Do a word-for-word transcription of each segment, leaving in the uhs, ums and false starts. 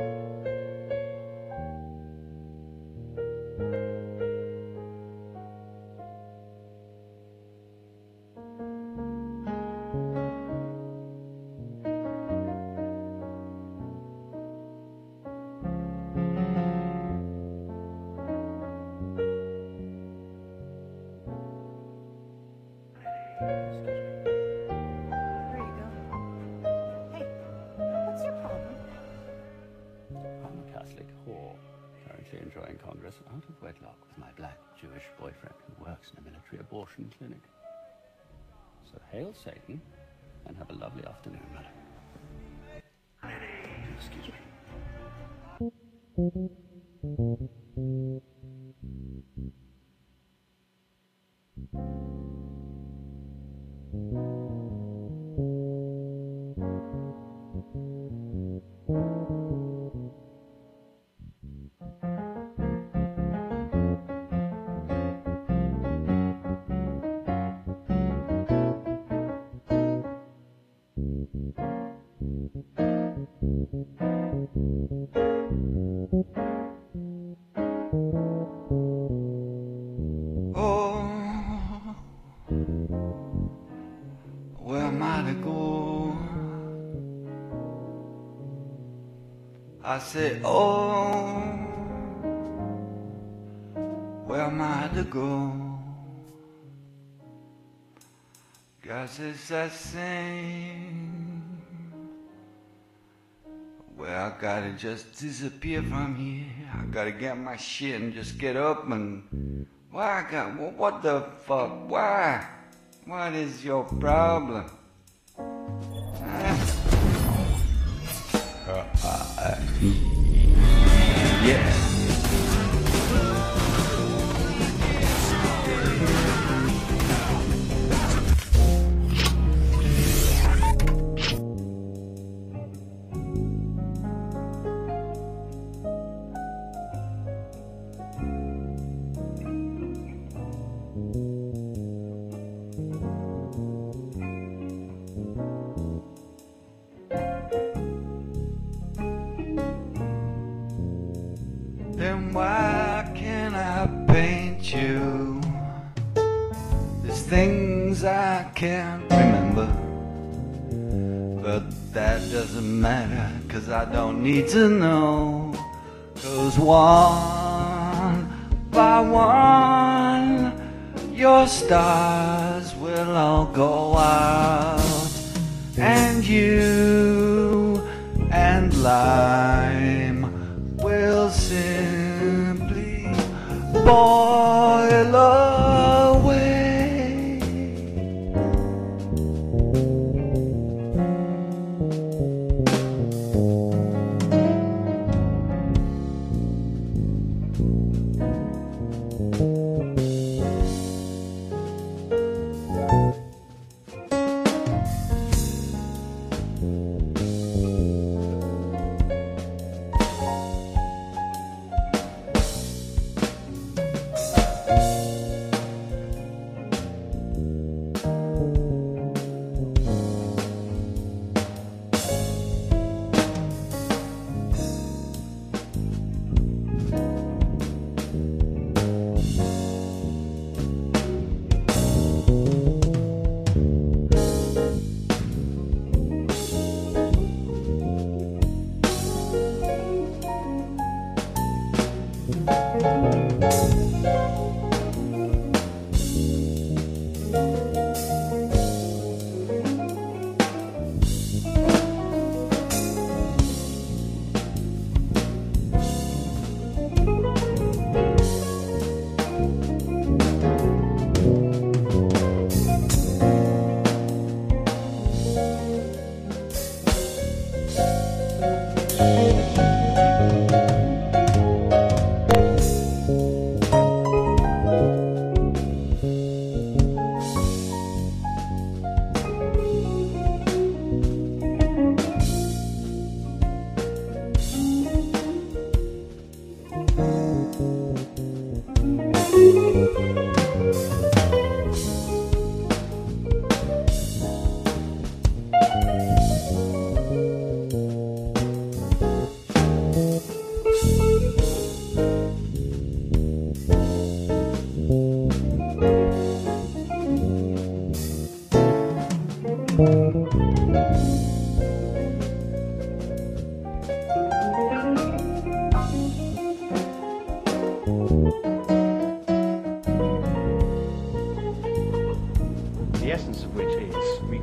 Currently enjoying Congress out of wedlock with my black Jewish boyfriend who works in a military abortion clinic. So hail Satan and have a lovely afternoon, madam. Excuse Oh, where am I to go? I say, oh, where am I to go? Guess it's that same, where I gotta just disappear from here. I gotta get my shit and just get up and, why I got, what the fuck, why? What is your problem? Huh? Uh, uh, yeah. Then why can't I paint you? There's things I can't remember, but that doesn't matter, 'cause I don't need to know. 'Cause one by one your stars will all go out, and you and lime will simply boil away.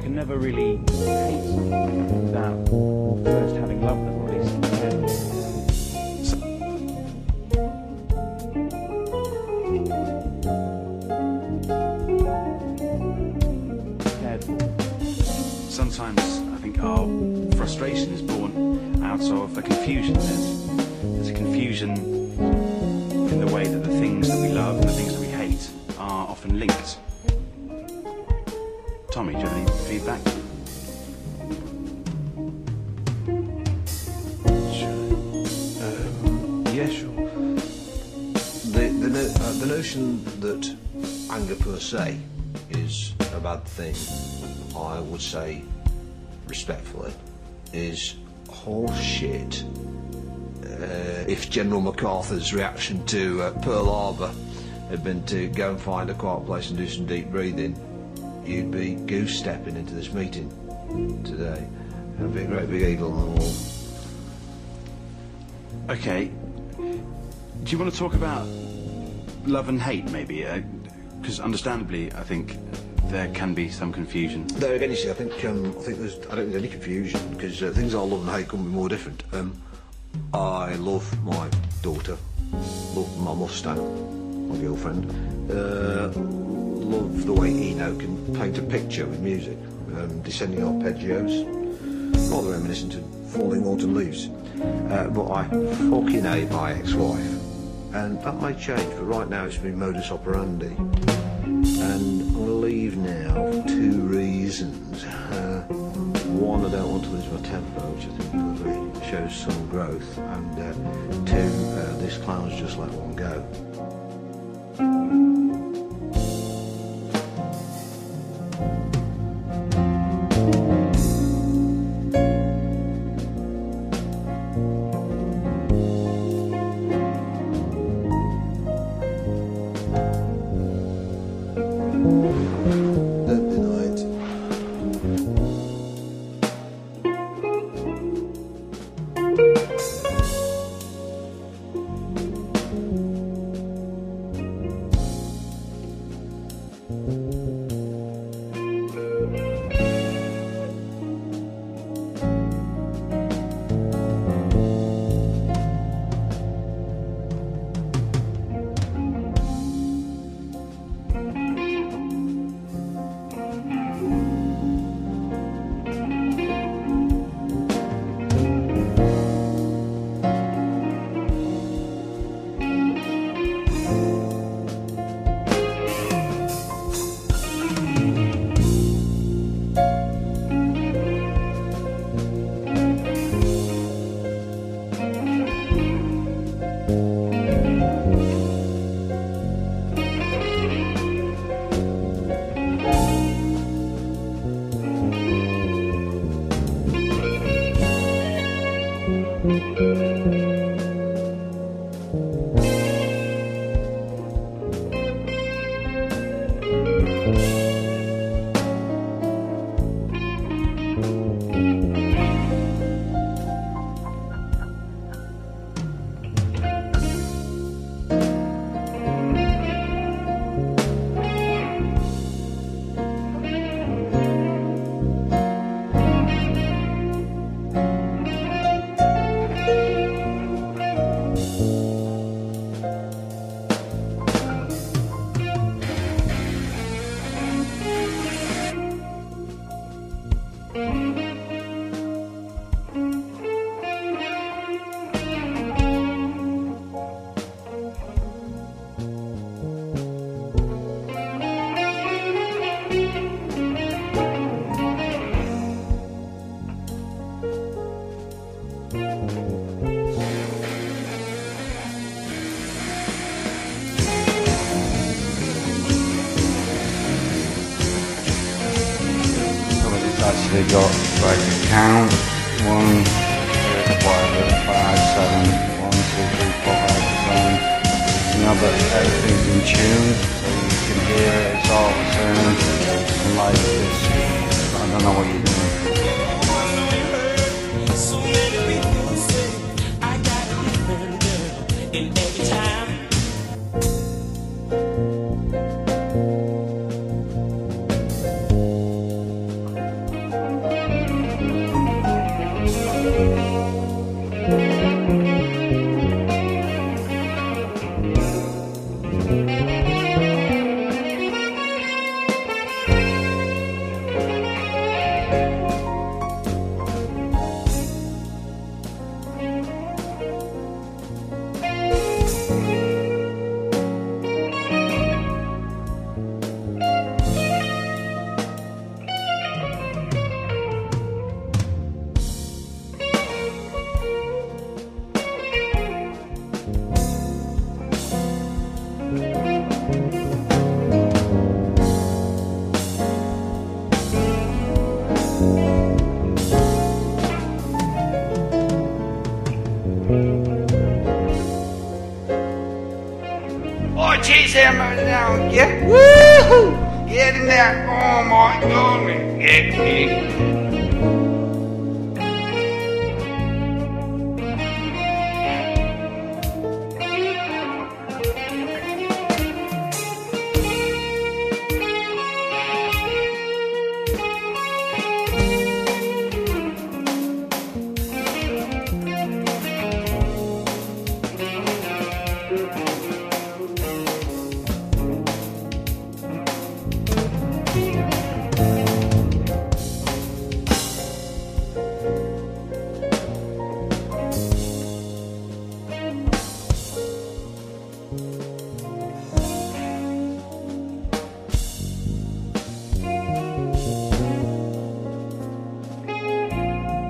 can never really hate something without first having loved them, or at least cared for them. Sometimes I think our frustration is born out of a confusion. There's, there's a confusion in the way that the things that we love and the things that we hate are often linked. Tommy, do you have any feedback? Sure. Um, yeah, sure. The, the, no, uh, the notion that anger per se is a bad thing, I would say, respectfully, is horse shit. Uh, if General MacArthur's reaction to uh, Pearl Harbor had been to go and find a quiet place and do some deep breathing, you'd be goose stepping into this meeting today. There'd be a great big eagle on the wall. Okay. Do you want to talk about love and hate, maybe? Because uh, understandably, I think there can be some confusion. There again, you see, I think um, I think there's I don't think there's any confusion, because uh, things I love and hate couldn't be more different. Um, I love my daughter, love my Mustang, my girlfriend. Uh, love the way Eno can paint a picture with music, um, descending arpeggios, rather reminiscent of falling autumn leaves. Uh, but I fucking hate my ex-wife, and that may change. But right now, it's been modus operandi. And I'm going to leave now for two reasons. Uh, one, I don't want to lose my temper, which I think probably shows some growth. And uh, two, uh, this clown's just let one go. They got like count one, whatever, five, seven, one, two, three, four, five, seven. You know, but everything's in tune, so you can hear it. It's all the same. And like this, I don't know what you're doing. So many people say I got a different girl in every time. chase him now. Get woo! Get in there. Oh my goodness. Get me.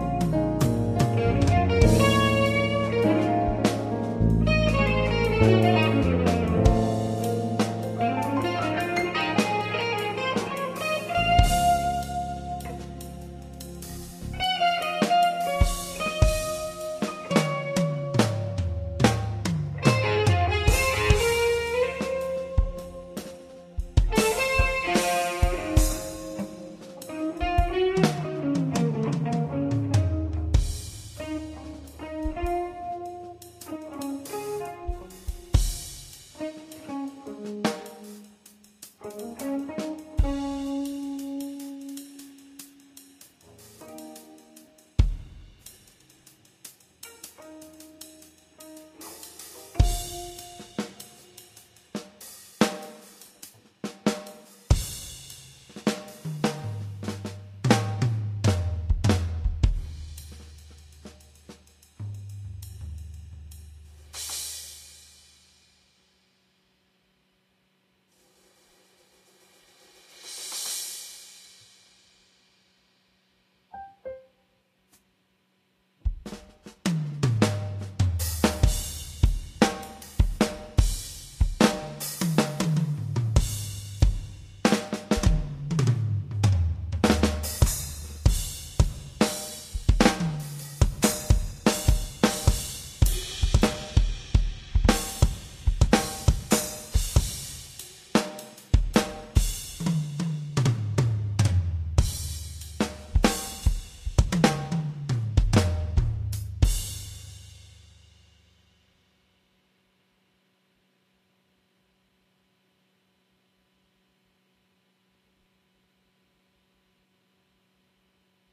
Thank you.